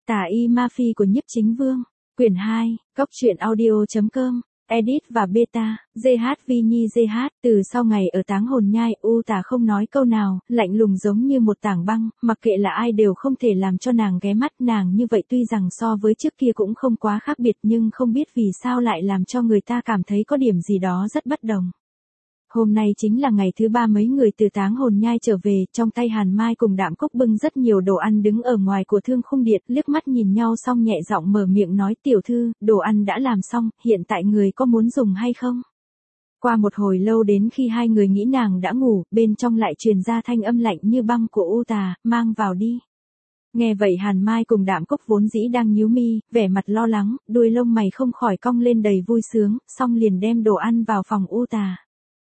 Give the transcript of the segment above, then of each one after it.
Tà y ma phi của Nhiếp Chính Vương. Quyển 2, Cốc truyện audio.com. Edit và beta, GHV Nhi GH. Từ sau ngày ở Táng Hồn Nhai, U Tà không nói câu nào, lạnh lùng giống như một tảng băng, mặc kệ là ai đều không thể làm cho nàng ghé mắt. Nàng như vậy tuy rằng so với trước kia cũng không quá khác biệt, nhưng không biết vì sao lại làm cho người ta cảm thấy có điểm gì đó rất bất đồng. Hôm nay chính là ngày thứ 3 mấy người từ Táng Hồn Nhai trở về, trong tay Hàn Mai cùng Đạm Cốc bưng rất nhiều đồ ăn đứng ở ngoài của Thương Khung Điện, liếc mắt nhìn nhau xong nhẹ giọng mở miệng nói: "Tiểu thư, đồ ăn đã làm xong, hiện tại người có muốn dùng hay không?" Qua một hồi lâu đến khi hai người nghĩ nàng đã ngủ, bên trong lại truyền ra thanh âm lạnh như băng của U Tà: "Mang vào đi." Nghe vậy Hàn Mai cùng Đạm Cốc vốn dĩ đang nhíu mi, vẻ mặt lo lắng, đuôi lông mày không khỏi cong lên đầy vui sướng, xong liền đem đồ ăn vào phòng U Tà.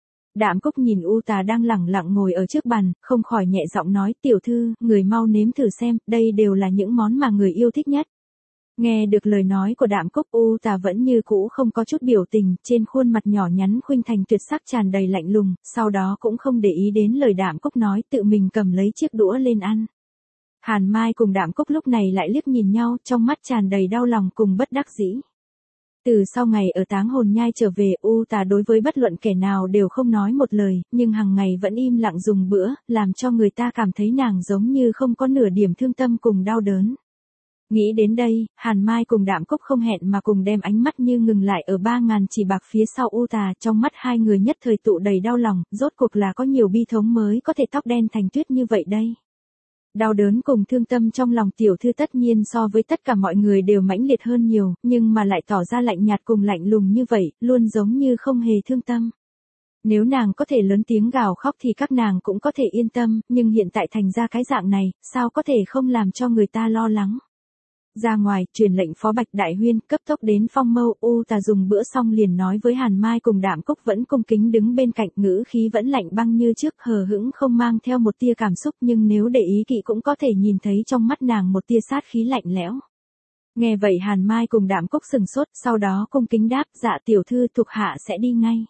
Đạm Cốc nhìn U Tà đang lẳng lặng ngồi ở trước bàn, không khỏi nhẹ giọng nói: "Tiểu thư, người mau nếm thử xem, đây đều là những món mà người yêu thích nhất." Nghe được lời nói của Đạm Cốc, U Tà vẫn như cũ không có chút biểu tình, trên khuôn mặt nhỏ nhắn khuynh thành tuyệt sắc tràn đầy lạnh lùng, sau đó cũng không để ý đến lời Đạm Cốc nói, tự mình cầm lấy chiếc đũa lên ăn. Hàn Mai cùng Đạm Cốc lúc này lại liếc nhìn nhau, trong mắt tràn đầy đau lòng cùng bất đắc dĩ. Từ sau ngày ở Táng Hồn Nhai trở về, U Tà đối với bất luận kẻ nào đều không nói một lời, nhưng hàng ngày vẫn im lặng dùng bữa, làm cho người ta cảm thấy nàng giống như không có nửa điểm thương tâm cùng đau đớn. Nghĩ đến đây, Hàn Mai cùng Đạm Cốc không hẹn mà cùng đem ánh mắt như ngừng lại ở 3.000 chỉ bạc phía sau U Tà, trong mắt hai người nhất thời tụ đầy đau lòng, rốt cuộc là có nhiều bi thống mới có thể tóc đen thành tuyết như vậy đây. Đau đớn cùng thương tâm trong lòng tiểu thư tất nhiên so với tất cả mọi người đều mãnh liệt hơn nhiều, nhưng mà lại tỏ ra lạnh nhạt cùng lạnh lùng như vậy, luôn giống như không hề thương tâm. Nếu nàng có thể lớn tiếng gào khóc thì các nàng cũng có thể yên tâm, nhưng hiện tại thành ra cái dạng này, sao có thể không làm cho người ta lo lắng. Ra ngoài, truyền lệnh Phó Bạch Đại Huyên, cấp tốc đến Phong Mâu. U Tà dùng bữa xong liền nói với Hàn Mai cùng Đạm Cốc vẫn cung kính đứng bên cạnh, ngữ khí vẫn lạnh băng như trước, hờ hững không mang theo một tia cảm xúc, nhưng nếu để ý kỹ cũng có thể nhìn thấy trong mắt nàng một tia sát khí lạnh lẽo. Nghe vậy Hàn Mai cùng Đạm Cốc sừng sốt, sau đó cung kính đáp: "Dạ tiểu thư, thuộc hạ sẽ đi ngay."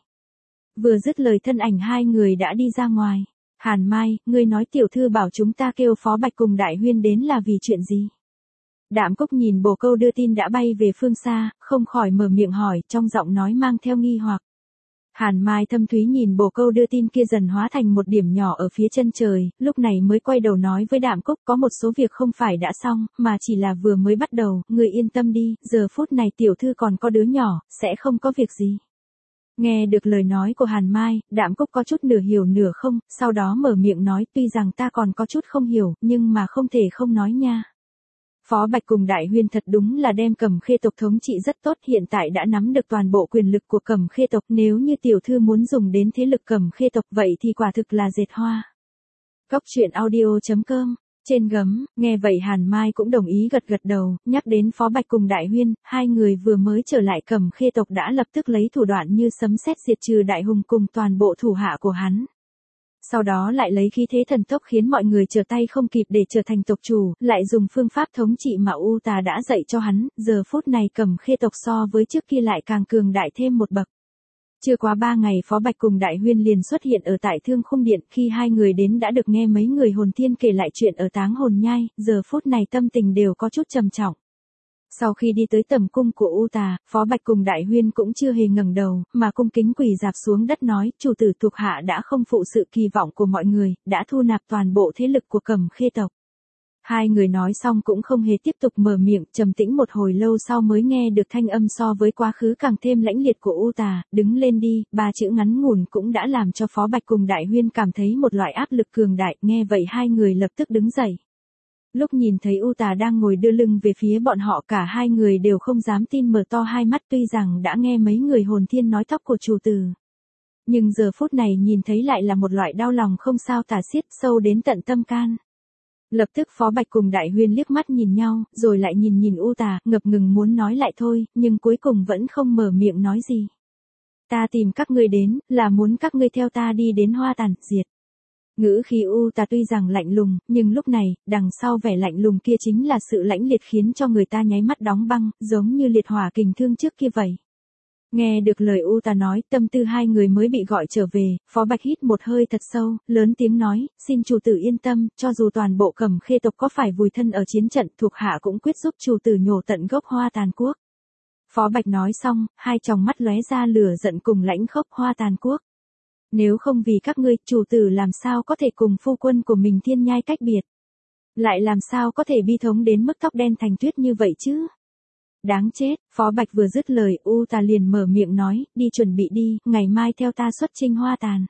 Vừa dứt lời thân ảnh hai người đã đi ra ngoài. "Hàn Mai, ngươi nói tiểu thư bảo chúng ta kêu Phó Bạch cùng Đại Huyên đến là vì chuyện gì?" Đạm Cốc nhìn bồ câu đưa tin đã bay về phương xa, không khỏi mở miệng hỏi, trong giọng nói mang theo nghi hoặc. Hàn Mai thâm thúy nhìn bồ câu đưa tin kia dần hóa thành một điểm nhỏ ở phía chân trời, lúc này mới quay đầu nói với Đạm Cốc: "Có một số việc không phải đã xong, mà chỉ là vừa mới bắt đầu, người yên tâm đi, giờ phút này tiểu thư còn có đứa nhỏ, sẽ không có việc gì." Nghe được lời nói của Hàn Mai, Đạm Cốc có chút nửa hiểu nửa không, sau đó mở miệng nói: "Tuy rằng ta còn có chút không hiểu, nhưng mà không thể không nói nha. Phó Bạch cùng Đại Huyên thật đúng là đem Cẩm Khê tộc thống trị rất tốt, hiện tại đã nắm được toàn bộ quyền lực của Cẩm Khê tộc, nếu như tiểu thư muốn dùng đến thế lực Cẩm Khê tộc vậy thì quả thực là dệt hoa." Cốc truyện audio.com. Trên gấm, nghe vậy Hàn Mai cũng đồng ý gật gật đầu, nhắc đến Phó Bạch cùng Đại Huyên, hai người vừa mới trở lại Cẩm Khê tộc đã lập tức lấy thủ đoạn như sấm sét diệt trừ Đại Hùng cùng toàn bộ thủ hạ của hắn. Sau đó lại lấy khí thế thần tốc khiến mọi người trở tay không kịp để trở thành tộc chủ, lại dùng phương pháp thống trị mà U Tà đã dạy cho hắn, giờ phút này Cẩm Khê tộc so với trước kia lại càng cường đại thêm một bậc. Chưa quá 3 ngày Phó Bạch cùng Đại Huyên liền xuất hiện ở tại Thương Khung Điện, khi hai người đến đã được nghe mấy người hồn thiên kể lại chuyện ở Táng Hồn Nhai, giờ phút này tâm tình đều có chút trầm trọng. Sau khi đi tới tầm cung của U Tà, Phó Bạch cùng Đại Huyên cũng chưa hề ngẩng đầu, mà cung kính quỳ rạp xuống đất nói: "Chủ tử thuộc hạ đã không phụ sự kỳ vọng của mọi người, đã thu nạp toàn bộ thế lực của Cẩm Khê tộc." Hai người nói xong cũng không hề tiếp tục mở miệng, trầm tĩnh một hồi lâu sau mới nghe được thanh âm so với quá khứ càng thêm lãnh liệt của U Tà: "Đứng lên đi." Ba chữ ngắn ngủn cũng đã làm cho Phó Bạch cùng Đại Huyên cảm thấy một loại áp lực cường đại, nghe vậy hai người lập tức đứng dậy. Lúc nhìn thấy U Tà đang ngồi đưa lưng về phía bọn họ, cả hai người đều không dám tin mở to hai mắt, tuy rằng đã nghe mấy người hồn thiên nói tóc của chủ tử. Nhưng giờ phút này nhìn thấy lại là một loại đau lòng không sao tả xiết, sâu đến tận tâm can. Lập tức Phó Bạch cùng Đại Huyên liếc mắt nhìn nhau, rồi lại nhìn nhìn U Tà, ngập ngừng muốn nói lại thôi, nhưng cuối cùng vẫn không mở miệng nói gì. "Ta tìm các ngươi đến, là muốn các ngươi theo ta đi đến Hoa Tàn, diệt." Ngữ khí U Tà tuy rằng lạnh lùng, nhưng lúc này, đằng sau vẻ lạnh lùng kia chính là sự lãnh liệt khiến cho người ta nháy mắt đóng băng, giống như liệt hỏa kình thương trước kia vậy. Nghe được lời U Tà nói, tâm tư hai người mới bị gọi trở về, Phó Bạch hít một hơi thật sâu, lớn tiếng nói, xin chủ tử yên tâm, cho dù toàn bộ Cẩm Khê tộc có phải vùi thân ở chiến trận, thuộc hạ cũng quyết giúp chủ tử nhổ tận gốc Hoa Tàn Quốc. Phó Bạch nói xong, hai tròng mắt lóe ra lửa giận cùng lãnh khốc. Hoa Tàn Quốc. Nếu không vì các ngươi, chủ tử làm sao có thể cùng phu quân của mình thiên nhai cách biệt? Lại làm sao có thể bi thống đến mức tóc đen thành tuyết như vậy chứ? Đáng chết, Phó Bạch vừa dứt lời, U Tà liền mở miệng nói, đi chuẩn bị đi, ngày mai theo ta xuất chinh Hoa Tàn.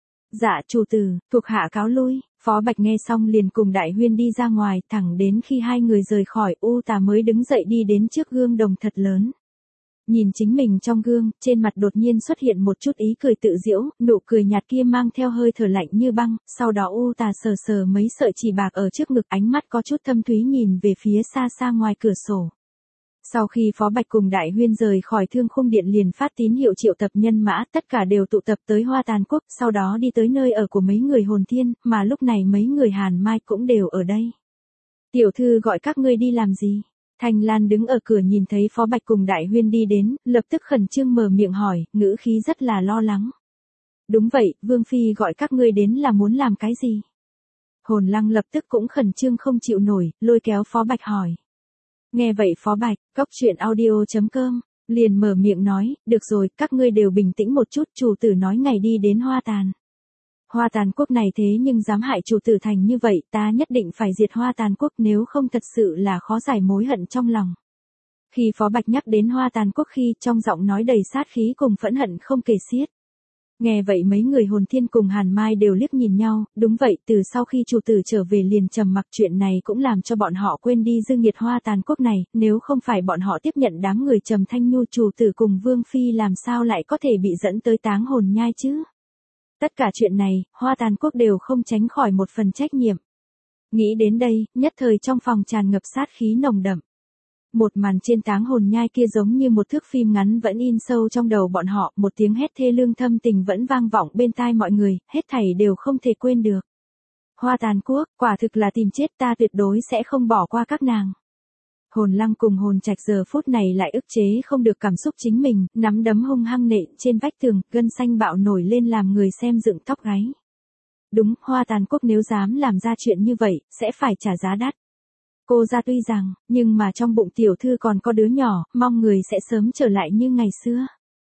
Dạ chủ tử, thuộc hạ cáo lui. Phó Bạch nghe xong liền cùng Đại Huyên đi ra ngoài, thẳng đến khi hai người rời khỏi, U Tà mới đứng dậy đi đến trước gương đồng thật lớn. Nhìn chính mình trong gương, trên mặt đột nhiên xuất hiện một chút ý cười tự giễu, nụ cười nhạt kia mang theo hơi thở lạnh như băng, sau đó U Tà sờ sờ mấy sợi chỉ bạc ở trước ngực, ánh mắt có chút thâm thúy nhìn về phía xa xa ngoài cửa sổ. Sau khi Phó Bạch cùng Đại Huyên rời khỏi Thương Khung Điện liền phát tín hiệu triệu tập nhân mã, tất cả đều tụ tập tới Hoa Tàn Quốc, sau đó đi tới nơi ở của mấy người hồn thiên, mà lúc này mấy người Hàn Mai cũng đều ở đây. Tiểu thư gọi các ngươi đi làm gì? Thanh Lan đứng ở cửa nhìn thấy Phó Bạch cùng Đại Huyên đi đến, lập tức khẩn trương mở miệng hỏi, ngữ khí rất là lo lắng. Đúng vậy, Vương Phi gọi các ngươi đến là muốn làm cái gì? Hồn Lăng lập tức cũng khẩn trương không chịu nổi, lôi kéo Phó Bạch hỏi. Nghe vậy Phó Bạch, coctruyện.audio.com, liền mở miệng nói, được rồi, các ngươi đều bình tĩnh một chút, chủ tử nói ngày đi đến Hoa Tàn. Hoa Tàn Quốc này thế nhưng dám hại chủ tử thành như vậy, ta nhất định phải diệt Hoa Tàn Quốc, nếu không thật sự là khó giải mối hận trong lòng. Khi Phó Bạch nhắc đến Hoa Tàn Quốc khi trong giọng nói đầy sát khí cùng phẫn hận không kể xiết. Nghe vậy mấy người hồn thiên cùng Hàn Mai đều liếc nhìn nhau, đúng vậy, từ sau khi chủ tử trở về liền trầm mặc, chuyện này cũng làm cho bọn họ quên đi dư nghiệt Hoa Tàn Quốc này, nếu không phải bọn họ tiếp nhận đám người Trầm Thanh Nhu, chủ tử cùng Vương Phi làm sao lại có thể bị dẫn tới Táng Hồn Nhai chứ? Tất cả chuyện này, Hoa Tàn Quốc đều không tránh khỏi một phần trách nhiệm. Nghĩ đến đây, nhất thời trong phòng tràn ngập sát khí nồng đậm. Một màn trên Táng Hồn Nhai kia giống như một thước phim ngắn vẫn in sâu trong đầu bọn họ, một tiếng hét thê lương thâm tình vẫn vang vọng bên tai mọi người, hết thảy đều không thể quên được. Hoa Tàn Quốc, quả thực là tìm chết, ta tuyệt đối sẽ không bỏ qua các nàng. Hồn Lăng cùng Hồn Trạch giờ phút này lại ức chế không được cảm xúc chính mình, nắm đấm hung hăng nện trên vách tường, gân xanh bạo nổi lên làm người xem dựng tóc gáy. Đúng, Hoa Tàn Quốc nếu dám làm ra chuyện như vậy, sẽ phải trả giá đắt. Cô ra tuy rằng, nhưng mà trong bụng tiểu thư còn có đứa nhỏ, mong người sẽ sớm trở lại như ngày xưa.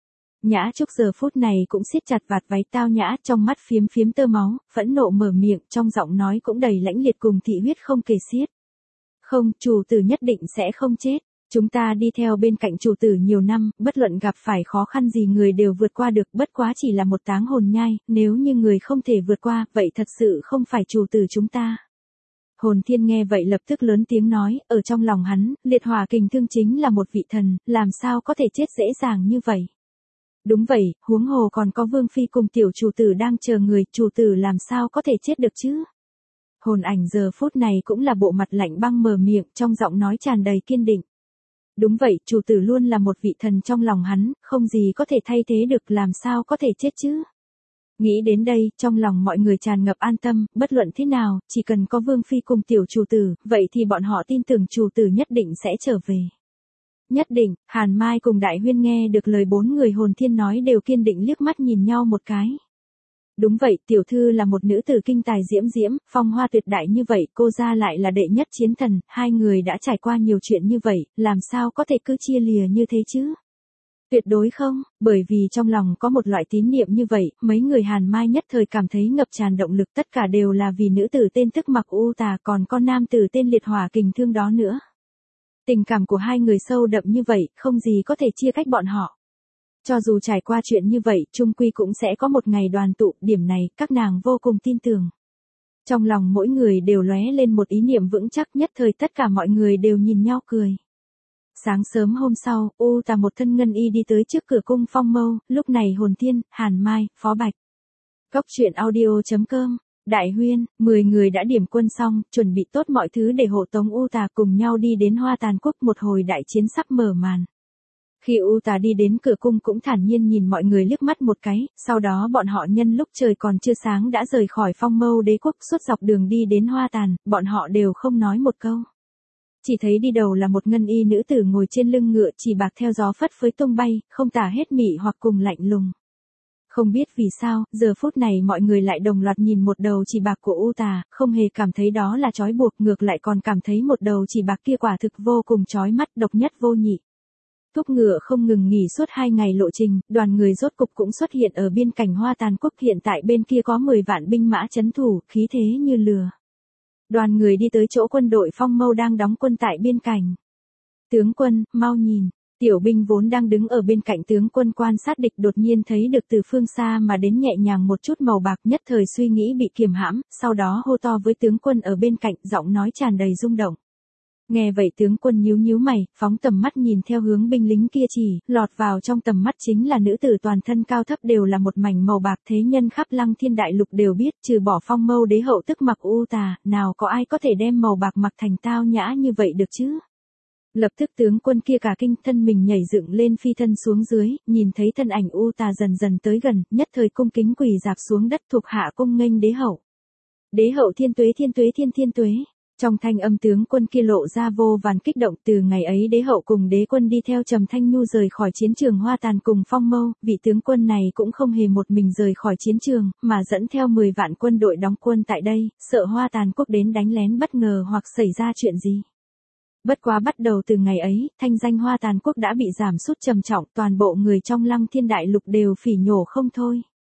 Nhã Trúc giờ phút này cũng siết chặt vạt váy tao nhã, trong mắt phiếm phiếm tơ máu, phẫn nộ mở miệng, trong giọng nói cũng đầy lãnh liệt cùng thị huyết không kể xiết. Không, chủ tử nhất định sẽ không chết. Chúng ta đi theo bên cạnh chủ tử nhiều năm, bất luận gặp phải khó khăn gì người đều vượt qua được, bất quá chỉ là một Táng Hồn Nhai, nếu như người không thể vượt qua, vậy thật sự không phải chủ tử chúng ta. Hồn Thiên nghe vậy lập tức lớn tiếng nói, ở trong lòng hắn, Liệt Hỏa Kình Thương chính là một vị thần, làm sao có thể chết dễ dàng như vậy. Đúng vậy, huống hồ còn có Vương Phi cùng tiểu chủ tử đang chờ người, chủ tử làm sao có thể chết được chứ. Hồn Ảnh giờ phút này cũng là bộ mặt lạnh băng mở miệng, trong giọng nói tràn đầy kiên định. Đúng vậy, chủ tử luôn là một vị thần trong lòng hắn, không gì có thể thay thế được, làm sao có thể chết chứ. Nghĩ đến đây, trong lòng mọi người tràn ngập an tâm, bất luận thế nào, chỉ cần có Vương Phi cùng tiểu chủ tử, vậy thì bọn họ tin tưởng chủ tử nhất định sẽ trở về. Nhất định, Hàn Mai cùng Đại Huyên nghe được lời bốn người hồn thiên nói đều kiên định liếc mắt nhìn nhau một cái. Đúng vậy, tiểu thư là một nữ tử kinh tài diễm diễm, phong hoa tuyệt đại như vậy, cô ra lại là đệ nhất chiến thần, hai người đã trải qua nhiều chuyện như vậy, làm sao có thể cứ chia lìa như thế chứ? Tuyệt đối không, bởi vì trong lòng có một loại tín niệm như vậy, mấy người Hàn Mai nhất thời cảm thấy ngập tràn động lực, tất cả đều là vì nữ tử tên Tức Mặc U Tà, còn con nam tử tên Liệt Hỏa Kình Thương đó nữa. Tình cảm của hai người sâu đậm như vậy, không gì có thể chia cách bọn họ. Cho dù trải qua chuyện như vậy, chung quy cũng sẽ có một ngày đoàn tụ, điểm này, các nàng vô cùng tin tưởng. Trong lòng mỗi người đều lóe lên một ý niệm vững chắc, nhất thời tất cả mọi người đều nhìn nhau cười. Sáng sớm hôm sau, U Tà một thân ngân y đi tới trước cửa cung Phong Mâu, lúc này Hồn Thiên, Hàn Mai, Phó Bạch. Coctruyện.audio.com, Đại Huyên, 10 người đã điểm quân xong, chuẩn bị tốt mọi thứ để hộ tống U Tà cùng nhau đi đến Hoa Tàn Quốc, một hồi đại chiến sắp mở màn. Khi U Tà đi đến cửa cung cũng thản nhiên nhìn mọi người liếc mắt một cái, sau đó bọn họ nhân lúc trời còn chưa sáng đã rời khỏi Phong Mâu Đế quốc, suốt dọc đường đi đến Hoa Tàn, bọn họ đều không nói một câu. chỉ thấy đi đầu là một ngân y nữ tử ngồi trên lưng ngựa chỉ bạc theo gió phất phới tung bay, không tả hết mị hoặc cùng lạnh lùng. Không biết vì sao, giờ phút này mọi người lại đồng loạt nhìn một đầu chỉ bạc của U Tà, không hề cảm thấy đó là trói buộc, ngược lại còn cảm thấy một đầu chỉ bạc kia quả thực vô cùng chói mắt, độc nhất vô nhị. Thúc ngựa không ngừng nghỉ suốt 2 ngày lộ trình, đoàn người rốt cục cũng xuất hiện ở biên cảnh Hoa Tàn Quốc, hiện tại bên kia có 10 vạn binh mã trấn thủ, khí thế như lừa. Đoàn người đi tới chỗ quân đội Phong Mâu đang đóng quân tại biên cảnh. Tướng quân, mau nhìn. Tiểu binh vốn đang đứng ở bên cạnh tướng quân quan sát địch đột nhiên thấy được từ phương xa mà đến nhẹ nhàng một chút màu bạc, nhất thời suy nghĩ bị kiềm hãm, sau đó hô to với tướng quân ở bên cạnh, giọng nói tràn đầy rung động. Nghe vậy tướng quân nhíu nhíu mày, phóng tầm mắt nhìn theo hướng binh lính kia chỉ, lọt vào trong tầm mắt chính là nữ tử toàn thân cao thấp đều là một mảnh màu bạc, thế nhân khắp Lăng Thiên Đại Lục đều biết, trừ bỏ Phong Mâu đế hậu tức mặc U Tà, nào có ai có thể đem màu bạc mặc thành tao nhã như vậy được chứ? Lập tức tướng quân kia cả kinh, thân mình nhảy dựng lên phi thân xuống dưới, nhìn thấy thân ảnh U Tà dần dần tới gần, nhất thời cung kính quỳ rạp xuống đất thuộc hạ cung nghênh đế hậu. Đế hậu thiên tuế thiên tuế thiên tuế. Trong thanh âm tướng quân kia lộ ra vô vàn kích động, từ ngày ấy đế hậu cùng đế quân đi theo Trầm Thanh Nhu rời khỏi chiến trường Hoa Tàn cùng Phong Mâu, vị tướng quân này cũng không hề một mình rời khỏi chiến trường, mà dẫn theo 10 vạn quân đội đóng quân tại đây, sợ Hoa Tàn Quốc đến đánh lén bất ngờ hoặc xảy ra chuyện gì. Bất quá bắt đầu từ ngày ấy, thanh danh Hoa Tàn Quốc đã bị giảm sút trầm trọng, toàn bộ người trong Lăng Thiên Đại Lục đều phỉ nhổ không thôi.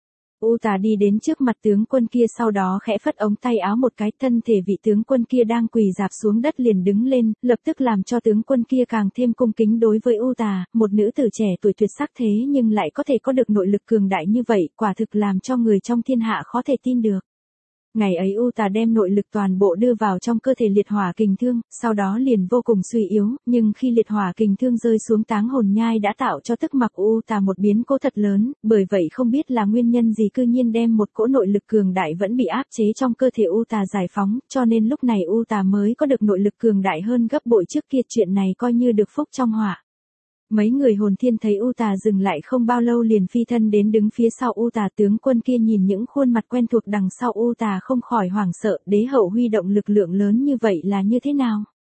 U Tà đi đến trước mặt tướng quân kia, sau đó khẽ phất ống tay áo một cái, thân thể vị tướng quân kia đang quỳ rạp xuống đất liền đứng lên, lập tức làm cho tướng quân kia càng thêm cung kính đối với U Tà, một nữ tử trẻ tuổi tuyệt sắc thế nhưng lại có thể có được nội lực cường đại như vậy, quả thực làm cho người trong thiên hạ khó thể tin được. Ngày ấy U Tà đem nội lực toàn bộ đưa vào trong cơ thể liệt hỏa kình thương, sau đó liền vô cùng suy yếu, nhưng khi liệt hỏa kình thương rơi xuống táng hồn nhai đã tạo cho tức mặc U Tà một biến cố thật lớn, bởi vậy không biết là nguyên nhân gì cư nhiên đem một cỗ nội lực cường đại vẫn bị áp chế trong cơ thể U Tà giải phóng, cho nên lúc này U Tà mới có được nội lực cường đại hơn gấp bội trước kia, chuyện này coi như được phúc trong họa. Mấy người hồn thiên thấy U Tà dừng lại không bao lâu liền phi thân đến đứng phía sau U Tà, tướng quân kia nhìn những khuôn mặt quen thuộc đằng sau U Tà không khỏi hoảng sợ, đế hậu huy động lực lượng lớn như vậy là như thế nào?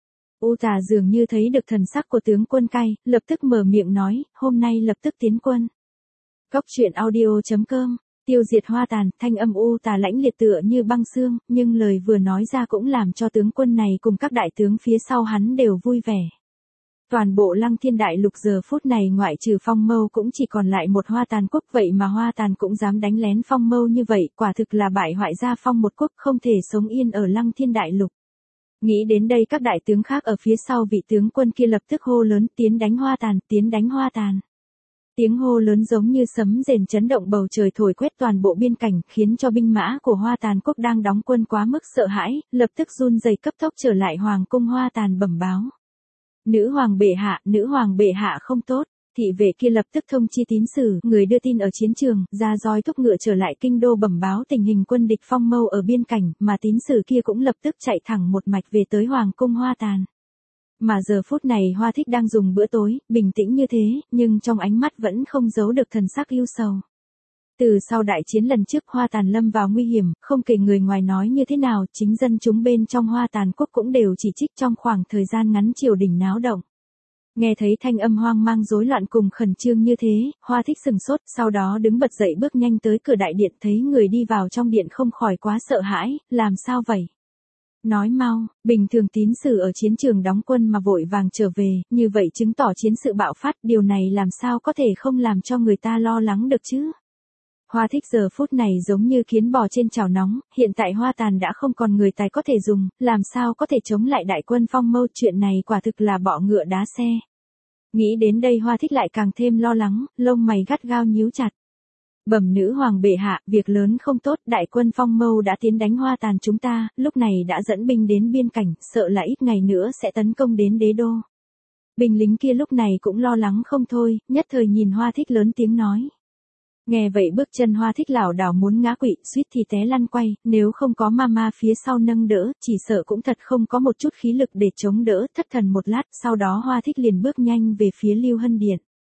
U Tà dường như thấy được thần sắc của tướng quân cay, lập tức mở miệng nói, hôm nay lập tức tiến quân. Cóc truyện audio.com, tiêu diệt Hoa Tàn, thanh âm U Tà lãnh liệt tựa như băng xương, nhưng lời vừa nói ra cũng làm cho tướng quân này cùng các đại tướng phía sau hắn đều vui vẻ. Toàn bộ Lăng Thiên Đại Lục giờ phút này ngoại trừ Phong Mâu cũng chỉ còn lại một Hoa Tàn Quốc, vậy mà Hoa Tàn cũng dám đánh lén Phong Mâu như vậy, quả thực là bại hoại gia phong một quốc, không thể sống yên ở Lăng Thiên Đại Lục. Nghĩ đến đây các đại tướng khác ở phía sau vị tướng quân kia lập tức hô lớn, tiến đánh Hoa Tàn, tiến đánh Hoa Tàn. Tiếng hô lớn giống như sấm rền chấn động bầu trời, thổi quét toàn bộ biên cảnh, khiến cho binh mã của Hoa Tàn Quốc đang đóng quân quá mức sợ hãi, lập tức run rẩy cấp tốc trở lại hoàng cung Hoa Tàn bẩm báo. Nữ hoàng bệ hạ không tốt. Thị vệ kia lập tức thông chi tín sử, người đưa tin ở chiến trường, ra roi thúc ngựa trở lại kinh đô bẩm báo tình hình quân địch Phong Mâu ở biên cảnh, mà tín sử kia cũng lập tức chạy thẳng một mạch về tới hoàng cung Hoa Tàn. Mà giờ phút này Hoa Thích đang dùng bữa tối, bình tĩnh như thế, nhưng trong ánh mắt vẫn không giấu được thần sắc ưu sầu. Từ sau đại chiến lần trước Hoa Tàn lâm vào nguy hiểm, không kể người ngoài nói như thế nào, chính dân chúng bên trong Hoa Tàn Quốc cũng đều chỉ trích trong khoảng thời gian ngắn triều đình náo động. Nghe thấy thanh âm hoang mang rối loạn cùng khẩn trương như thế, Hoa Thích sừng sốt, sau đó đứng bật dậy bước nhanh tới cửa đại điện, thấy người đi vào trong điện không khỏi quá sợ hãi, làm sao vậy? Nói mau, bình thường tín sử ở chiến trường đóng quân mà vội vàng trở về, như vậy chứng tỏ chiến sự bạo phát, điều này làm sao có thể không làm cho người ta lo lắng được chứ? Hoa Thích giờ phút này giống như kiến bò trên chảo nóng, hiện tại Hoa Tàn đã không còn người tài có thể dùng, làm sao có thể chống lại đại quân Phong Mâu, chuyện này quả thực là bọ ngựa đá xe. Nghĩ đến đây Hoa Thích lại càng thêm lo lắng, lông mày gắt gao nhíu chặt. Bẩm nữ hoàng bệ hạ, việc lớn không tốt, đại quân Phong Mâu đã tiến đánh Hoa Tàn chúng ta, lúc này đã dẫn binh đến biên cảnh, sợ là ít ngày nữa sẽ tấn công đến đế đô. Binh lính kia lúc này cũng lo lắng không thôi, nhất thời nhìn Hoa Thích lớn tiếng nói. Nghe vậy bước chân Hoa Thích lảo đảo muốn ngã quỵ, suýt thì té lăn quay, nếu không có mama phía sau nâng đỡ, chỉ sợ cũng thật không có một chút khí lực để chống đỡ, thất thần một lát, sau đó Hoa Thích liền bước nhanh về phía Lưu Hân Điện.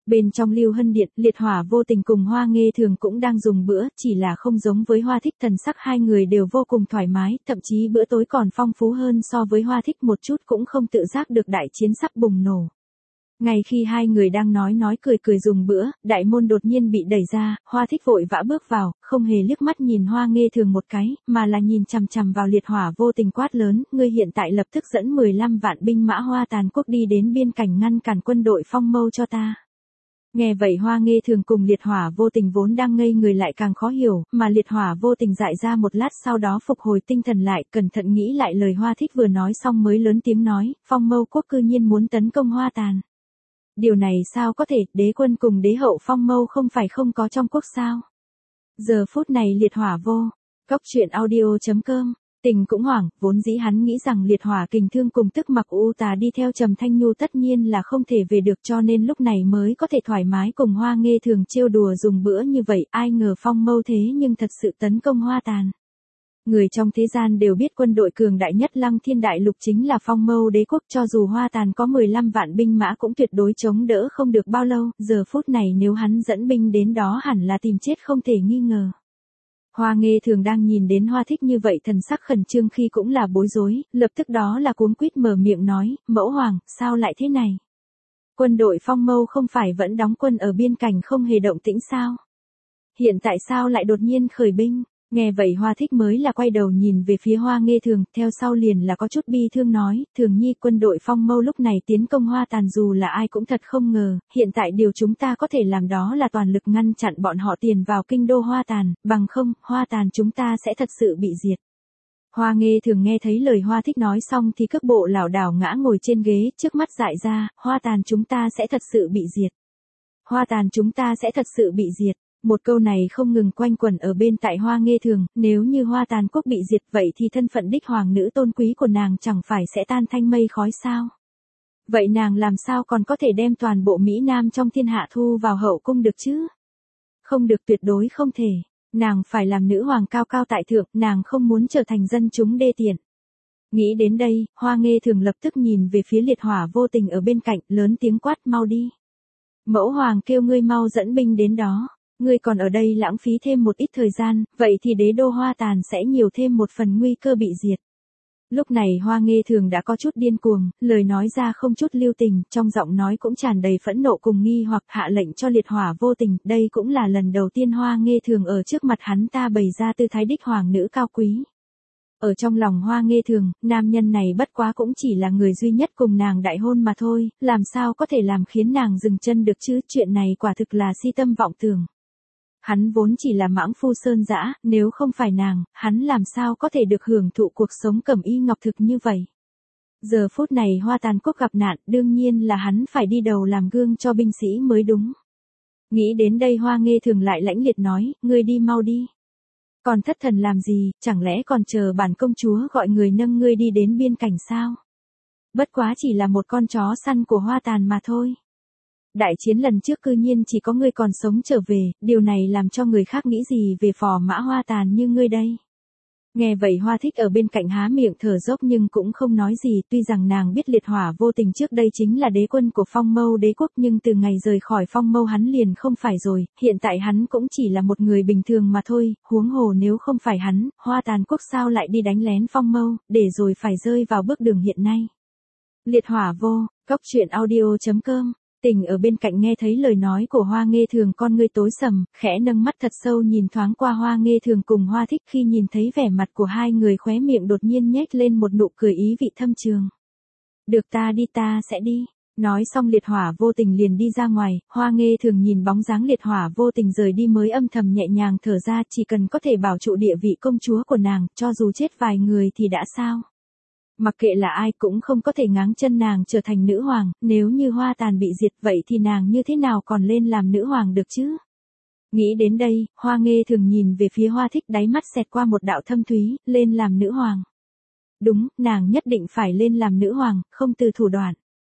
Bên trong Lưu Hân Điện, Liệt Hỏa Vô Tình cùng Hoa Nghê Thường cũng đang dùng bữa, chỉ là không giống với Hoa Thích, thần sắc hai người đều vô cùng thoải mái, thậm chí bữa tối còn phong phú hơn so với Hoa Thích một chút, cũng không tự giác được đại chiến sắp bùng nổ. Ngay khi hai người đang nói cười dùng bữa, đại môn đột nhiên bị đẩy ra, Hoa Thích vội vã bước vào, không hề liếc mắt nhìn Hoa Nghê Thường một cái, mà là nhìn chằm chằm vào Liệt Hỏa Vô Tình quát lớn, ngươi hiện tại lập tức dẫn 15 vạn binh mã Hoa Tàn Quốc đi đến biên cảnh ngăn cản quân đội Phong Mâu cho ta. Nghe vậy Hoa Nghê Thường cùng Liệt Hỏa Vô Tình vốn đang ngây người lại càng khó hiểu, mà Liệt Hỏa Vô Tình dại ra một lát sau đó phục hồi tinh thần lại, cẩn thận nghĩ lại lời Hoa Thích vừa nói xong mới lớn tiếng nói, Phong Mâu Quốc cư nhiên muốn tấn công Hoa Tàn. Điều này sao có thể, đế quân cùng đế hậu Phong Mâu không phải không có trong quốc sao? Giờ phút này Liệt Hỏa Vô, Cốc Truyện Audio.com, Tình cũng hoảng, vốn dĩ hắn nghĩ rằng Liệt Hỏa Kình Thương cùng Tức Mặc U Tà đi theo Trầm Thanh Nhu tất nhiên là không thể về được, cho nên lúc này mới có thể thoải mái cùng Hoa Nghê Thường trêu đùa dùng bữa như vậy, ai ngờ Phong Mâu thế nhưng thật sự tấn công Hoa Tàn. Người trong thế gian đều biết quân đội cường đại nhất Lăng Thiên Đại Lục chính là Phong Mâu Đế quốc, cho dù Hoa Tàn có 15 vạn binh mã cũng tuyệt đối chống đỡ không được bao lâu, giờ phút này nếu hắn dẫn binh đến đó hẳn là tìm chết không thể nghi ngờ. Hoa Nghê Thường đang nhìn đến Hoa Thích như vậy thần sắc khẩn trương khi cũng là bối rối, lập tức đó là cuống quýt mở miệng nói, mẫu hoàng, sao lại thế này? Quân đội Phong Mâu không phải vẫn đóng quân ở biên cảnh không hề động tĩnh sao? Hiện tại sao lại đột nhiên khởi binh? Nghe vậy Hoa Thích mới là quay đầu nhìn về phía Hoa Nghê Thường, theo sau liền là có chút bi thương nói, Thường nhi quân đội Phong Mâu lúc này tiến công Hoa Tàn dù là ai cũng thật không ngờ, hiện tại điều chúng ta có thể làm đó là toàn lực ngăn chặn bọn họ tiền vào kinh đô Hoa Tàn, bằng không, Hoa Tàn chúng ta sẽ thật sự bị diệt. Hoa Nghê Thường nghe thấy lời Hoa Thích nói xong thì cước bộ lảo đảo ngã ngồi trên ghế, trước mắt dại ra, Hoa Tàn chúng ta sẽ thật sự bị diệt. Hoa Tàn chúng ta sẽ thật sự bị diệt. Một câu này không ngừng quanh quẩn ở bên tại Hoa Nghê Thường, nếu như Hoa Tàn quốc bị diệt vậy thì thân phận đích hoàng nữ tôn quý của nàng chẳng phải sẽ tan thanh mây khói sao? Vậy nàng làm sao còn có thể đem toàn bộ Mỹ Nam trong thiên hạ thu vào hậu cung được chứ? Không được, tuyệt đối không thể. Nàng phải làm nữ hoàng cao cao tại thượng, nàng không muốn trở thành dân chúng đê tiện. Nghĩ đến đây, Hoa Nghê Thường lập tức nhìn về phía Liệt Hỏa Vô Tình ở bên cạnh, lớn tiếng quát, mau đi. Mẫu hoàng kêu ngươi mau dẫn binh đến đó. Ngươi còn ở đây lãng phí thêm một ít thời gian, vậy thì đế đô Hoa Tàn sẽ nhiều thêm một phần nguy cơ bị diệt. Lúc này Hoa Nghê Thường đã có chút điên cuồng, lời nói ra không chút lưu tình, trong giọng nói cũng tràn đầy phẫn nộ cùng nghi hoặc hạ lệnh cho Liệt Hỏa Vô Tình, đây cũng là lần đầu tiên Hoa Nghê Thường ở trước mặt hắn ta bày ra tư thái đích hoàng nữ cao quý. Ở trong lòng Hoa Nghê Thường, nam nhân này bất quá cũng chỉ là người duy nhất cùng nàng đại hôn mà thôi, làm sao có thể làm khiến nàng dừng chân được chứ, chuyện này quả thực là si tâm vọng tưởng. Hắn vốn chỉ là mãng phu sơn dã, nếu không phải nàng, hắn làm sao có thể được hưởng thụ cuộc sống cẩm y ngọc thực như vậy. Giờ phút này Hoa Tàn quốc gặp nạn, đương nhiên là hắn phải đi đầu làm gương cho binh sĩ mới đúng. Nghĩ đến đây Hoa Nghê Thường lại lãnh liệt nói, ngươi đi mau đi. Còn thất thần làm gì, chẳng lẽ còn chờ bản công chúa gọi người nâng ngươi đi đến biên cảnh sao? Bất quá chỉ là một con chó săn của Hoa Tàn mà thôi. Đại chiến lần trước cư nhiên chỉ có ngươi còn sống trở về, điều này làm cho người khác nghĩ gì về phò mã Hoa Tàn như ngươi đây. Nghe vậy Hoa Thích ở bên cạnh há miệng thở dốc nhưng cũng không nói gì, tuy rằng nàng biết Liệt Hỏa Vô Tình trước đây chính là đế quân của Phong Mâu Đế quốc nhưng từ ngày rời khỏi Phong Mâu hắn liền không phải rồi, hiện tại hắn cũng chỉ là một người bình thường mà thôi, huống hồ nếu không phải hắn, Hoa Tàn quốc sao lại đi đánh lén Phong Mâu, để rồi phải rơi vào bước đường hiện nay. Liệt Hỏa Vô, Cốc Truyện Audio.com. Tình ở bên cạnh nghe thấy lời nói của Hoa Nghê Thường con ngươi tối sầm, khẽ nâng mắt thật sâu nhìn thoáng qua Hoa Nghê Thường cùng Hoa Thích, khi nhìn thấy vẻ mặt của hai người khóe miệng đột nhiên nhếch lên một nụ cười ý vị thâm trường. Được, ta đi, ta sẽ đi. Nói xong Liệt Hỏa Vô Tình liền đi ra ngoài, Hoa Nghê Thường nhìn bóng dáng Liệt Hỏa Vô Tình rời đi mới âm thầm nhẹ nhàng thở ra, chỉ cần có thể bảo trụ địa vị công chúa của nàng, cho dù chết vài người thì đã sao. Mặc kệ là ai cũng không có thể ngáng chân nàng trở thành nữ hoàng, nếu như Hoa Tàn bị diệt vậy thì nàng như thế nào còn lên làm nữ hoàng được chứ? Nghĩ đến đây, Hoa Nghê Thường nhìn về phía Hoa Thích, đáy mắt xẹt qua một đạo thâm thúy, lên làm nữ hoàng. Đúng, nàng nhất định phải lên làm nữ hoàng, không từ thủ đoạn.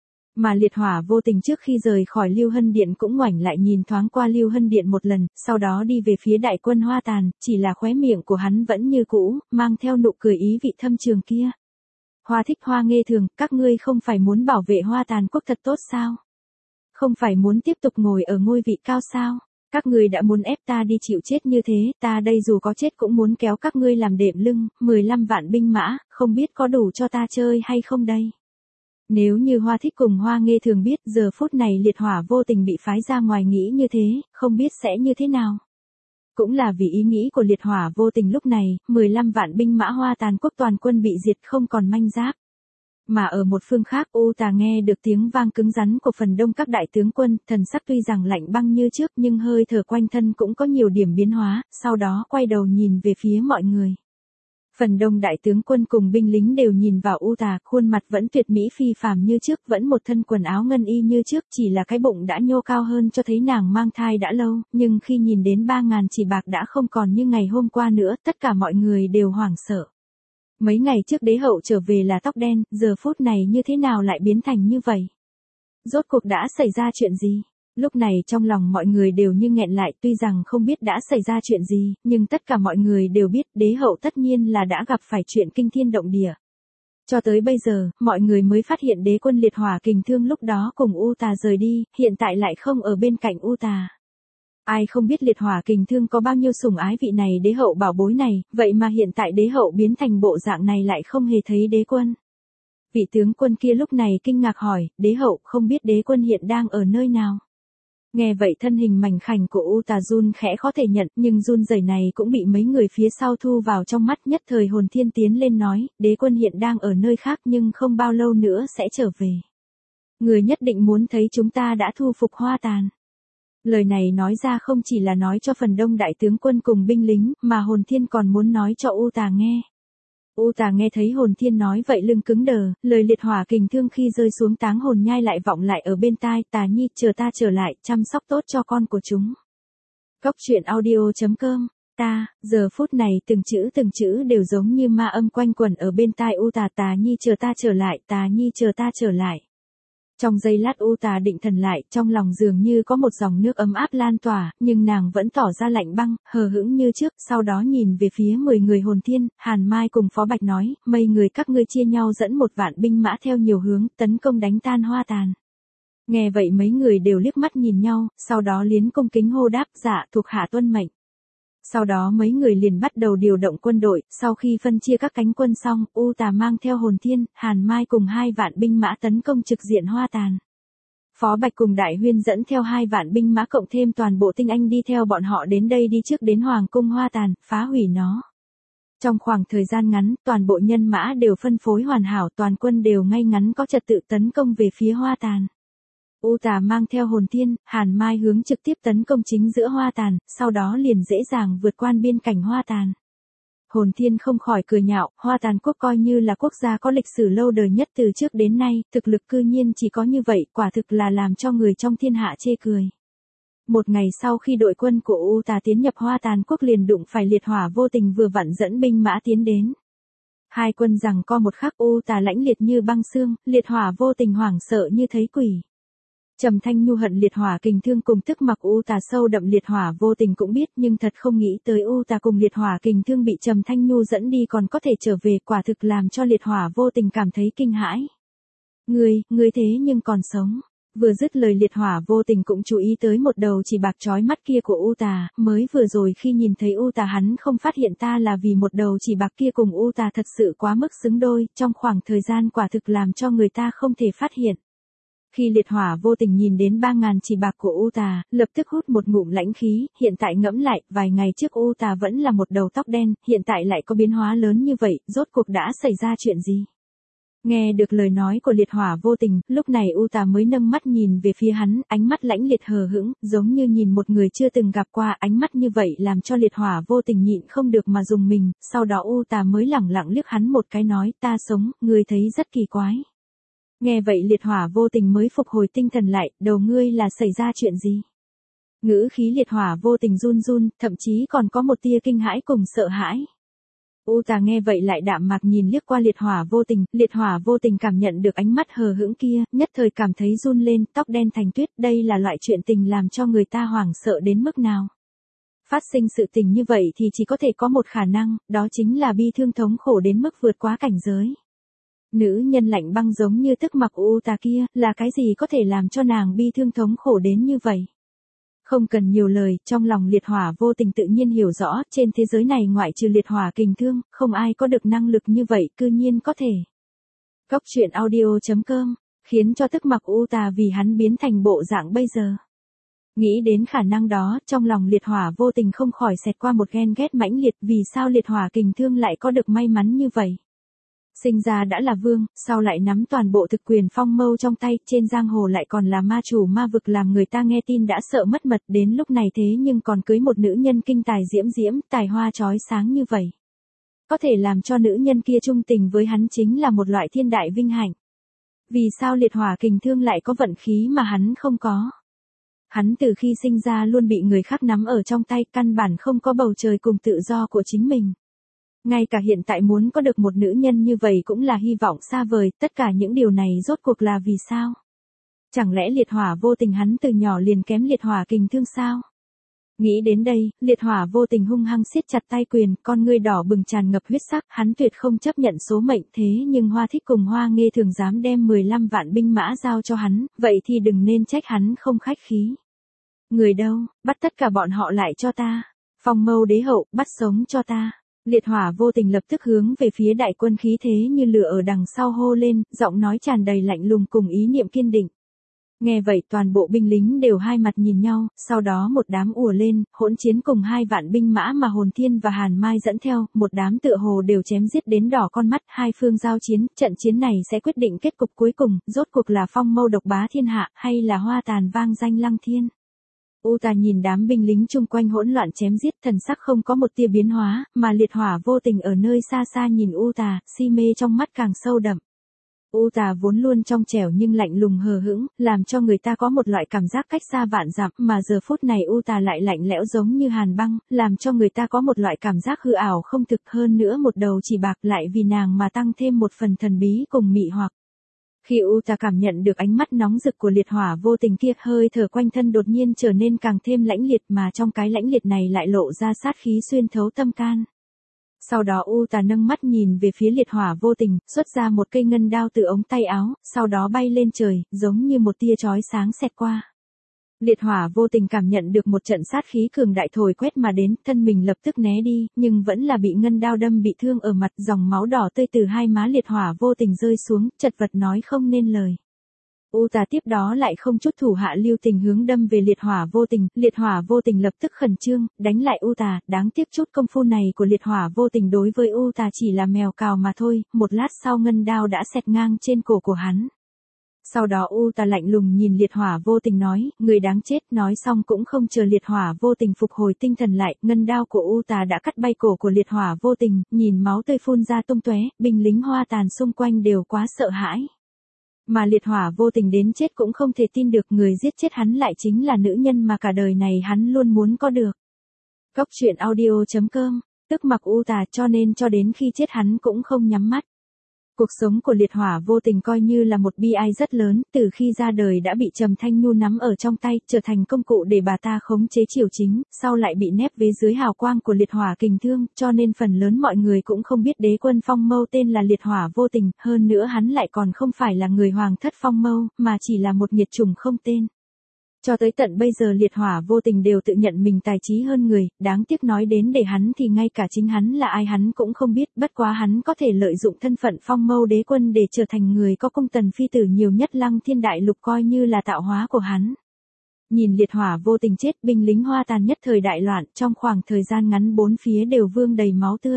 Mà Liệt Hỏa Vô Tình trước khi rời khỏi Lưu Hân Điện cũng ngoảnh lại nhìn thoáng qua Lưu Hân Điện một lần, sau đó đi về phía đại quân Hoa Tàn, chỉ là khóe miệng của hắn vẫn như cũ, mang theo nụ cười ý vị thâm trường kia. Hoa Thích, Hoa Nghê Thường, các ngươi không phải muốn bảo vệ Hoa Tàn quốc thật tốt sao? Không phải muốn tiếp tục ngồi ở ngôi vị cao sao? Các ngươi đã muốn ép ta đi chịu chết như thế, ta đây dù có chết cũng muốn kéo các ngươi làm đệm lưng, 15 vạn binh mã, không biết có đủ cho ta chơi hay không đây. Nếu như Hoa Thích cùng Hoa Nghê thường biết giờ phút này liệt hỏa vô tình bị phái ra ngoài nghĩ như thế, không biết sẽ như thế nào. Cũng là vì ý nghĩ của liệt hỏa vô tình lúc này, 15 vạn binh mã Hoa Tàn quốc toàn quân bị diệt không còn manh giáp. Mà ở một phương khác U Tà nghe được tiếng vang cứng rắn của phần đông các đại tướng quân, thần sắc tuy rằng lạnh băng như trước nhưng hơi thở quanh thân cũng có nhiều điểm biến hóa, sau đó quay đầu nhìn về phía mọi người. Phần đông đại tướng quân cùng binh lính đều nhìn vào U Tà, khuôn mặt vẫn tuyệt mỹ phi phàm như trước, vẫn một thân quần áo ngân y như trước, chỉ là cái bụng đã nhô cao hơn cho thấy nàng mang thai đã lâu, nhưng khi nhìn đến 3.000 chỉ bạc đã không còn như ngày hôm qua nữa, tất cả mọi người đều hoảng sợ. Mấy ngày trước đế hậu trở về là tóc đen, giờ phút này như thế nào lại biến thành như vậy? Rốt cuộc đã xảy ra chuyện gì? Lúc này trong lòng mọi người đều như nghẹn lại, tuy rằng không biết đã xảy ra chuyện gì, nhưng tất cả mọi người đều biết đế hậu tất nhiên là đã gặp phải chuyện kinh thiên động địa. Cho tới bây giờ, mọi người mới phát hiện đế quân liệt hỏa kình thương lúc đó cùng U Tà rời đi, hiện tại lại không ở bên cạnh U Tà. Ai không biết liệt hỏa kình thương có bao nhiêu sủng ái vị này đế hậu bảo bối này, vậy mà hiện tại đế hậu biến thành bộ dạng này lại không hề thấy đế quân. Vị tướng quân kia lúc này kinh ngạc hỏi, đế hậu không biết đế quân hiện đang ở nơi nào. Nghe vậy thân hình mảnh khảnh của U Tà run khẽ khó thể nhận, nhưng run rẩy này cũng bị mấy người phía sau thu vào trong mắt, nhất thời Hồn Thiên tiến lên nói, đế quân hiện đang ở nơi khác nhưng không bao lâu nữa sẽ trở về. Người nhất định muốn thấy chúng ta đã thu phục Hoa Tàn. Lời này nói ra không chỉ là nói cho phần đông đại tướng quân cùng binh lính, mà Hồn Thiên còn muốn nói cho U Tà nghe. U Tà nghe thấy Hồn Thiên nói vậy lưng cứng đờ, lời liệt hỏa kình thương khi rơi xuống táng hồn nhai lại vọng lại ở bên tai, Tà Nhi chờ ta trở lại, chăm sóc tốt cho con của chúng. Cốc truyện audio.com, giờ phút này từng chữ đều giống như ma âm quanh quẩn ở bên tai U Tà, Tà Nhi chờ ta trở lại, Tà Nhi chờ ta trở lại. Trong giây lát U Tà định thần lại, trong lòng dường như có một dòng nước ấm áp lan tỏa, nhưng nàng vẫn tỏ ra lạnh băng, hờ hững như trước, sau đó nhìn về phía 10 người Hồn Thiên, Hàn Mai cùng Phó Bạch nói, mấy người các ngươi chia nhau dẫn 1 vạn binh mã theo nhiều hướng, tấn công đánh tan Hoa Tàn. Nghe vậy mấy người đều liếc mắt nhìn nhau, sau đó liến cung kính hô đáp, dạ, thuộc hạ tuân mệnh. Sau đó mấy người liền bắt đầu điều động quân đội, sau khi phân chia các cánh quân xong, U Tà mang theo Hồn Thiên, Hàn Mai cùng 2 vạn binh mã tấn công trực diện Hoa Tàn. Phó Bạch cùng Đại Huyên dẫn theo 2 vạn binh mã cộng thêm toàn bộ tinh anh đi theo bọn họ đến đây đi trước đến Hoàng cung Hoa Tàn, phá hủy nó. Trong khoảng thời gian ngắn, toàn bộ nhân mã đều phân phối hoàn hảo, toàn quân đều ngay ngắn có trật tự tấn công về phía Hoa Tàn. U Tà mang theo Hồn Thiên, Hàn Mai hướng trực tiếp tấn công chính giữa Hoa Tàn, sau đó liền dễ dàng vượt qua biên cảnh Hoa Tàn. Hồn Thiên không khỏi cười nhạo, Hoa Tàn quốc coi như là quốc gia có lịch sử lâu đời nhất từ trước đến nay, thực lực cư nhiên chỉ có như vậy, quả thực là làm cho người trong thiên hạ chê cười. Một ngày sau khi đội quân của U Tà tiến nhập Hoa Tàn quốc liền đụng phải liệt hỏa vô tình vừa vặn dẫn binh mã tiến đến. Hai quân giằng co một khắc, U Tà lãnh liệt như băng xương, liệt hỏa vô tình hoảng sợ như thấy quỷ. Trầm Thanh Nhu hận liệt hỏa kình thương cùng tức mặc U Tà sâu đậm liệt hỏa vô tình cũng biết, nhưng thật không nghĩ tới U Tà cùng liệt hỏa kình thương bị Trầm Thanh Nhu dẫn đi còn có thể trở về, quả thực làm cho liệt hỏa vô tình cảm thấy kinh hãi. Ngươi thế nhưng còn sống. Vừa dứt lời liệt hỏa vô tình cũng chú ý tới một đầu chỉ bạc chói mắt kia của U Tà, mới vừa rồi khi nhìn thấy U Tà hắn không phát hiện ta là vì một đầu chỉ bạc kia cùng U Tà thật sự quá mức xứng đôi, trong khoảng thời gian quả thực làm cho người ta không thể phát hiện. Khi liệt hỏa vô tình nhìn đến 3.000 chỉ bạc của U Tà, lập tức hút một ngụm lãnh khí, hiện tại ngẫm lại, vài ngày trước U Tà vẫn là một đầu tóc đen, hiện tại lại có biến hóa lớn như vậy, rốt cuộc đã xảy ra chuyện gì? Nghe được lời nói của liệt hỏa vô tình, lúc này U Tà mới nâng mắt nhìn về phía hắn, ánh mắt lãnh liệt hờ hững, giống như nhìn một người chưa từng gặp qua, ánh mắt như vậy làm cho liệt hỏa vô tình nhịn không được mà dùng mình, sau đó U Tà mới lẳng lặng liếc hắn một cái nói, ta sống, ngươi thấy rất kỳ quái. Nghe vậy liệt hỏa vô tình mới phục hồi tinh thần lại, đầu ngươi là xảy ra chuyện gì? Ngữ khí liệt hỏa vô tình run run, thậm chí còn có một tia kinh hãi cùng sợ hãi. U Tà nghe vậy lại đạm mạc nhìn liếc qua liệt hỏa vô tình cảm nhận được ánh mắt hờ hững kia, nhất thời cảm thấy run lên, tóc đen thành tuyết, đây là loại chuyện tình làm cho người ta hoảng sợ đến mức nào. Phát sinh sự tình như vậy thì chỉ có thể có một khả năng, đó chính là bi thương thống khổ đến mức vượt quá cảnh giới. Nữ nhân lạnh băng giống như Tức Mặc Uta kia, là cái gì có thể làm cho nàng bi thương thống khổ đến như vậy? Không cần nhiều lời, trong lòng Liệt Hỏa Vô Tình tự nhiên hiểu rõ, trên thế giới này ngoại trừ Liệt Hỏa Kình Thương, không ai có được năng lực như vậy, cư nhiên có thể. Cốc truyện audio.com, khiến cho Tức Mặc Uta vì hắn biến thành bộ dạng bây giờ. Nghĩ đến khả năng đó, trong lòng Liệt Hỏa Vô Tình không khỏi xẹt qua một ghen ghét mãnh liệt, vì sao Liệt Hỏa Kình Thương lại có được may mắn như vậy. Sinh ra đã là vương, sau lại nắm toàn bộ thực quyền phong mâu trong tay, trên giang hồ lại còn là ma chủ ma vực, làm người ta nghe tin đã sợ mất mật, đến lúc này thế nhưng còn cưới một nữ nhân kinh tài diễm diễm, tài hoa chói sáng như vậy. Có thể làm cho nữ nhân kia trung tình với hắn chính là một loại thiên đại vinh hạnh. Vì sao Liệt Hỏa Kình Thương lại có vận khí mà hắn không có? Hắn từ khi sinh ra luôn bị người khác nắm ở trong tay, căn bản không có bầu trời cùng tự do của chính mình. Ngay cả hiện tại muốn có được một nữ nhân như vậy cũng là hy vọng xa vời, tất cả những điều này rốt cuộc là vì sao? Chẳng lẽ Liệt Hỏa Vô Tình hắn từ nhỏ liền kém Liệt Hỏa Kình Thương sao? Nghĩ đến đây, Liệt Hỏa Vô Tình hung hăng siết chặt tay quyền, con ngươi đỏ bừng tràn ngập huyết sắc, hắn tuyệt không chấp nhận số mệnh, thế nhưng Hoa Thích cùng Hoa Nghê thường dám đem 15 vạn binh mã giao cho hắn, vậy thì đừng nên trách hắn không khách khí. Người đâu, bắt tất cả bọn họ lại cho ta. Phong Mâu Đế hậu, bắt sống cho ta. Liệt Hỏa Vô Tình lập tức hướng về phía đại quân khí thế như lửa ở đằng sau hô lên, giọng nói tràn đầy lạnh lùng cùng ý niệm kiên định. Nghe vậy toàn bộ binh lính đều hai mặt nhìn nhau, sau đó một đám ùa lên, hỗn chiến cùng 2 vạn binh mã mà Hồn Thiên và Hàn Mai dẫn theo, một đám tựa hồ đều chém giết đến đỏ con mắt, hai phương giao chiến, trận chiến này sẽ quyết định kết cục cuối cùng, rốt cuộc là Phong Mâu độc bá thiên hạ, hay là Hoa Tàn vang danh lăng thiên. Uta nhìn đám binh lính chung quanh hỗn loạn chém giết, thần sắc không có một tia biến hóa, mà Liệt Hỏa Vô Tình ở nơi xa xa nhìn Uta, si mê trong mắt càng sâu đậm. Uta vốn luôn trong trẻo nhưng lạnh lùng hờ hững, làm cho người ta có một loại cảm giác cách xa vạn dặm, mà giờ phút này Uta lại lạnh lẽo giống như hàn băng, làm cho người ta có một loại cảm giác hư ảo không thực, hơn nữa một đầu chỉ bạc lại vì nàng mà tăng thêm một phần thần bí cùng mị hoặc. Khi Uta cảm nhận được ánh mắt nóng rực của Liệt Hỏa Vô Tình kia, hơi thở quanh thân đột nhiên trở nên càng thêm lãnh liệt, mà trong cái lãnh liệt này lại lộ ra sát khí xuyên thấu tâm can. Sau đó Uta nâng mắt nhìn về phía Liệt Hỏa Vô Tình, xuất ra một cây ngân đao từ ống tay áo, sau đó bay lên trời, giống như một tia chói sáng xẹt qua. Liệt Hỏa Vô Tình cảm nhận được một trận sát khí cường đại thổi quét mà đến, thân mình lập tức né đi, nhưng vẫn là bị ngân đao đâm bị thương ở mặt, dòng máu đỏ tươi từ hai má Liệt Hỏa Vô Tình rơi xuống, chật vật nói không nên lời. Uta tiếp đó lại không chút thủ hạ lưu tình hướng đâm về Liệt Hỏa Vô Tình, Liệt Hỏa Vô Tình lập tức khẩn trương, đánh lại Uta, đáng tiếc chút công phu này của Liệt Hỏa Vô Tình đối với Uta chỉ là mèo cào mà thôi, một lát sau ngân đao đã xẹt ngang trên cổ của hắn. Sau đó Uta lạnh lùng nhìn Liệt Hỏa Vô Tình nói, người đáng chết, nói xong cũng không chờ Liệt Hỏa Vô Tình phục hồi tinh thần lại, ngân đao của Uta đã cắt bay cổ của Liệt Hỏa Vô Tình, nhìn máu tươi phun ra tung tóe, binh lính Hoa Tàn xung quanh đều quá sợ hãi. Mà Liệt Hỏa Vô Tình đến chết cũng không thể tin được người giết chết hắn lại chính là nữ nhân mà cả đời này hắn luôn muốn có được. Cốc truyện audio.com, Tức Mặc Uta, cho nên cho đến khi chết hắn cũng không nhắm mắt. Cuộc sống của Liệt Hỏa Vô Tình coi như là một bi ai rất lớn, từ khi ra đời đã bị Trầm Thanh Nhu nắm ở trong tay, trở thành công cụ để bà ta khống chế triều chính, sau lại bị nép vế dưới hào quang của Liệt Hỏa Kình Thương, cho nên phần lớn mọi người cũng không biết đế quân Phong Mâu tên là Liệt Hỏa Vô Tình, hơn nữa hắn lại còn không phải là người hoàng thất Phong Mâu, mà chỉ là một nghiệt chủng không tên. Cho tới tận bây giờ Liệt Hỏa Vô Tình đều tự nhận mình tài trí hơn người, đáng tiếc nói đến để hắn thì ngay cả chính hắn là ai hắn cũng không biết, bất quá hắn có thể lợi dụng thân phận Phong Mâu đế quân để trở thành người có công tần phi tử nhiều nhất Lăng Thiên Đại Lục, coi như là tạo hóa của hắn. Nhìn Liệt Hỏa Vô Tình chết, binh lính Hoa Tàn nhất thời đại loạn, trong khoảng thời gian ngắn bốn phía đều vương đầy máu tươi.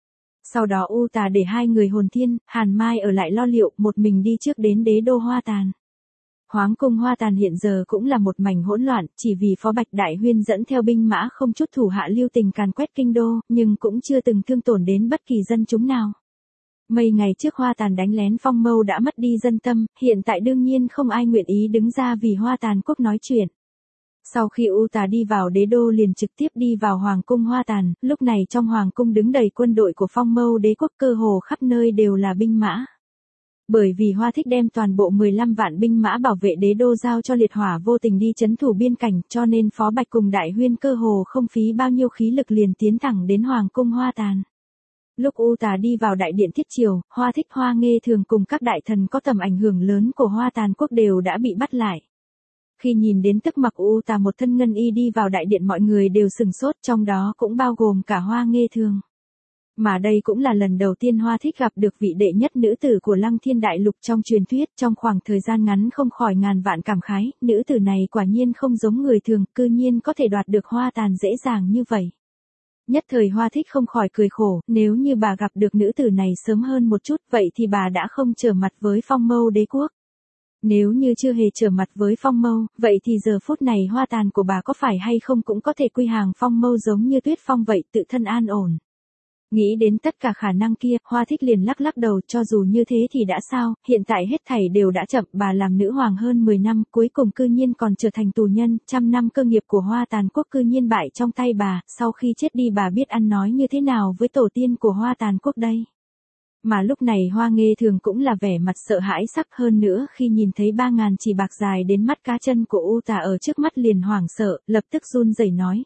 Sau đó Uta để hai người Hồn Thiên, Hàn Mai ở lại lo liệu, một mình đi trước đến đế đô Hoa Tàn. Hoáng cung Hoa Tàn hiện giờ cũng là một mảnh hỗn loạn, chỉ vì Phó Bạch Đại Huyên dẫn theo binh mã không chút thủ hạ lưu tình càn quét kinh đô, nhưng cũng chưa từng thương tổn đến bất kỳ dân chúng nào. Mấy ngày trước Hoa Tàn đánh lén Phong Mâu đã mất đi dân tâm, hiện tại đương nhiên không ai nguyện ý đứng ra vì Hoa Tàn quốc nói chuyện. Sau khi Uta đi vào đế đô liền trực tiếp đi vào Hoàng cung Hoa Tàn, lúc này trong Hoàng cung đứng đầy quân đội của Phong Mâu đế quốc, cơ hồ khắp nơi đều là binh mã. Bởi vì Hoa Thích đem toàn bộ 15 vạn binh mã bảo vệ đế đô giao cho Liệt Hỏa Vô Tình đi trấn thủ biên cảnh, cho nên Phó Bạch cùng Đại Huyên cơ hồ không phí bao nhiêu khí lực liền tiến thẳng đến Hoàng cung Hoa Tàn. Lúc U Tà đi vào đại điện thiết triều, Hoa Thích Hoa Nghê Thường cùng các đại thần có tầm ảnh hưởng lớn của Hoa Tàn quốc đều đã bị bắt lại. Khi nhìn đến tức mặc U Tà một thân ngân y đi vào đại điện, mọi người đều sừng sốt, trong đó cũng bao gồm cả Hoa Nghê Thường. Mà đây cũng là lần đầu tiên Hoa Thích gặp được vị đệ nhất nữ tử của Lăng Thiên Đại Lục trong truyền thuyết, trong khoảng thời gian ngắn không khỏi ngàn vạn cảm khái, nữ tử này quả nhiên không giống người thường, cư nhiên có thể đoạt được Hoa Tàn dễ dàng như vậy. Nhất thời Hoa Thích không khỏi cười khổ, nếu như bà gặp được nữ tử này sớm hơn một chút, vậy thì bà đã không trở mặt với Phong Mâu đế quốc. Nếu như chưa hề trở mặt với Phong Mâu, vậy thì giờ phút này Hoa Tàn của bà có phải hay không cũng có thể quy hàng Phong Mâu giống như Tuyết Phong vậy, tự thân an ổn. Nghĩ đến tất cả khả năng kia, Hoa Thích liền lắc lắc đầu, cho dù như thế thì đã sao, hiện tại hết thảy đều đã chậm, bà làm nữ hoàng hơn 10 năm, cuối cùng cư nhiên còn trở thành tù nhân, trăm năm cơ nghiệp của Hoa Tàn quốc cư nhiên bại trong tay bà, sau khi chết đi bà biết ăn nói như thế nào với tổ tiên của Hoa Tàn quốc đây. Mà lúc này Hoa Nghê Thường cũng là vẻ mặt sợ hãi sắc, hơn nữa khi nhìn thấy 3.000 chỉ bạc dài đến mắt cá chân của U Tà ở trước mắt liền hoảng sợ, lập tức run rẩy nói,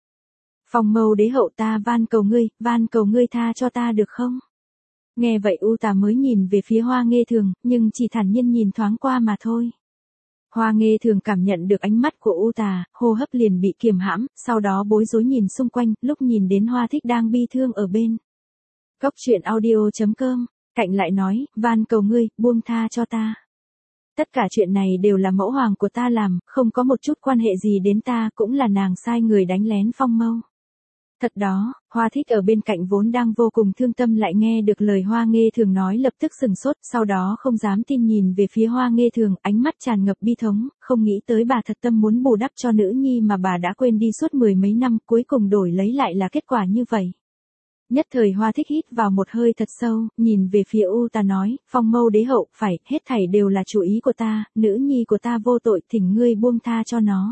Phong Mâu đế hậu, ta van cầu ngươi tha cho ta được không? Nghe vậy U Tà mới nhìn về phía Hoa Nghê Thường, nhưng chỉ thản nhiên nhìn thoáng qua mà thôi. Hoa Nghê Thường cảm nhận được ánh mắt của U Tà, hô hấp liền bị kiềm hãm, sau đó bối rối nhìn xung quanh, lúc nhìn đến Hoa Thích đang bi thương ở bên Cốc truyện audio.com, cạnh lại nói, van cầu ngươi, buông tha cho ta. Tất cả chuyện này đều là mẫu hoàng của ta làm, không có một chút quan hệ gì đến ta, cũng là nàng sai người đánh lén Phong Mâu. Thật đó, Hoa Thích ở bên cạnh vốn đang vô cùng thương tâm lại nghe được lời Hoa Nghê Thường nói lập tức sừng sốt, sau đó không dám tin nhìn về phía Hoa Nghê Thường, ánh mắt tràn ngập bi thống, không nghĩ tới bà thật tâm muốn bù đắp cho nữ nhi mà bà đã quên đi suốt 10 mấy năm, cuối cùng đổi lấy lại là kết quả như vậy. Nhất thời Hoa Thích hít vào một hơi thật sâu, nhìn về phía U Tà nói, Phong Mâu đế hậu, phải, hết thảy đều là chủ ý của ta, nữ nhi của ta vô tội, thỉnh ngươi buông tha cho nó.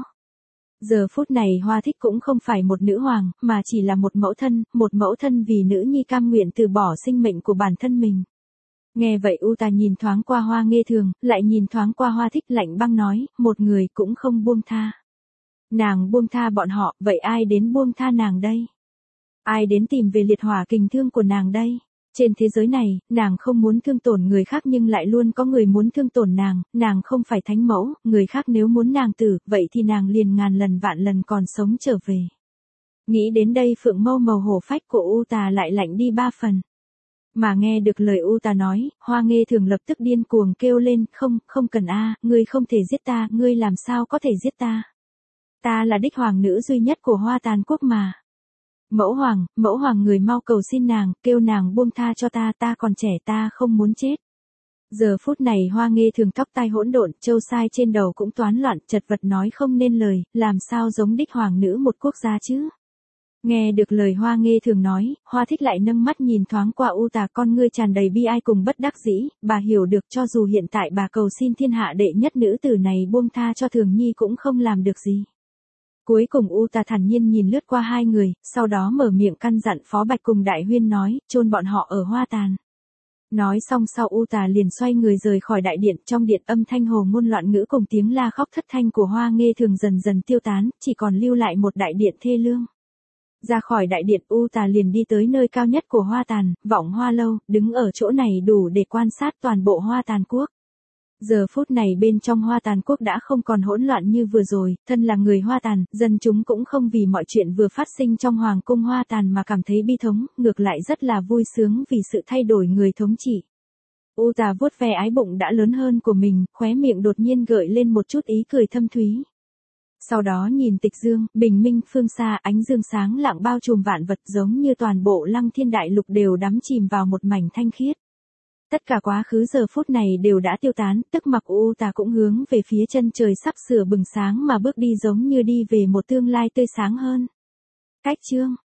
Giờ phút này Hoa Thích cũng không phải một nữ hoàng, mà chỉ là một mẫu thân vì nữ nhi cam nguyện từ bỏ sinh mệnh của bản thân mình. Nghe vậy U Tà nhìn thoáng qua Hoa Nghê Thường, lại nhìn thoáng qua Hoa Thích, lạnh băng nói, một người cũng không buông tha. Nàng buông tha bọn họ, vậy ai đến buông tha nàng đây? Ai đến tìm về liệt hỏa kình thương của nàng đây? Trên thế giới này, nàng không muốn thương tổn người khác nhưng lại luôn có người muốn thương tổn nàng không phải thánh mẫu, người khác nếu muốn nàng tử, vậy thì nàng liền ngàn lần vạn lần còn sống trở về. Nghĩ đến đây phượng mâu màu hổ phách của U Tà lại lạnh đi 3 phần. Mà nghe được lời U Tà nói, Hoa Nghê Thường lập tức điên cuồng kêu lên, không cần ngươi không thể giết ta, ngươi làm sao có thể giết ta? Ta là đích hoàng nữ duy nhất của Hoa Tàn quốc mà. Mẫu hoàng người mau cầu xin nàng, kêu nàng buông tha cho ta, ta còn trẻ, ta không muốn chết. Giờ phút này Hoa Nghê Thường tóc tai hỗn độn, châu sai trên đầu cũng toán loạn, chật vật nói không nên lời, làm sao giống đích hoàng nữ một quốc gia chứ? Nghe được lời Hoa Nghê Thường nói, Hoa Thích lại nâng mắt nhìn thoáng qua U Tà, con ngươi tràn đầy bi ai cùng bất đắc dĩ, bà hiểu được cho dù hiện tại bà cầu xin thiên hạ đệ nhất nữ tử này buông tha cho Thường Nhi cũng không làm được gì. Cuối cùng U Tà thản nhiên nhìn lướt qua hai người, sau đó mở miệng căn dặn Phó Bạch cùng Đại Huyên nói, chôn bọn họ ở Hoa Tàn. Nói xong sau U Tà liền xoay người rời khỏi đại điện, trong điện âm thanh hồ ngôn loạn ngữ cùng tiếng la khóc thất thanh của Hoa Nghê Thường dần dần tiêu tán, chỉ còn lưu lại một đại điện thê lương. Ra khỏi đại điện U Tà liền đi tới nơi cao nhất của Hoa Tàn, Vọng Hoa Lâu, đứng ở chỗ này đủ để quan sát toàn bộ Hoa Tàn quốc. Giờ phút này bên trong Hoa Tàn quốc đã không còn hỗn loạn như vừa rồi, thân là người Hoa Tàn, dân chúng cũng không vì mọi chuyện vừa phát sinh trong Hoàng cung Hoa Tàn mà cảm thấy bi thống, ngược lại rất là vui sướng vì sự thay đổi người thống trị. U Tà vuốt ve ái bụng đã lớn hơn của mình, khóe miệng đột nhiên gợi lên một chút ý cười thâm thúy. Sau đó nhìn Tịch Dương, bình minh phương xa, ánh dương sáng lạng bao trùm vạn vật giống như toàn bộ Lăng Thiên Đại Lục đều đắm chìm vào một mảnh thanh khiết. Tất cả quá khứ giờ phút này đều đã tiêu tán, tức mặc U Tà cũng hướng về phía chân trời sắp sửa bừng sáng mà bước đi giống như đi về một tương lai tươi sáng hơn. Cách chương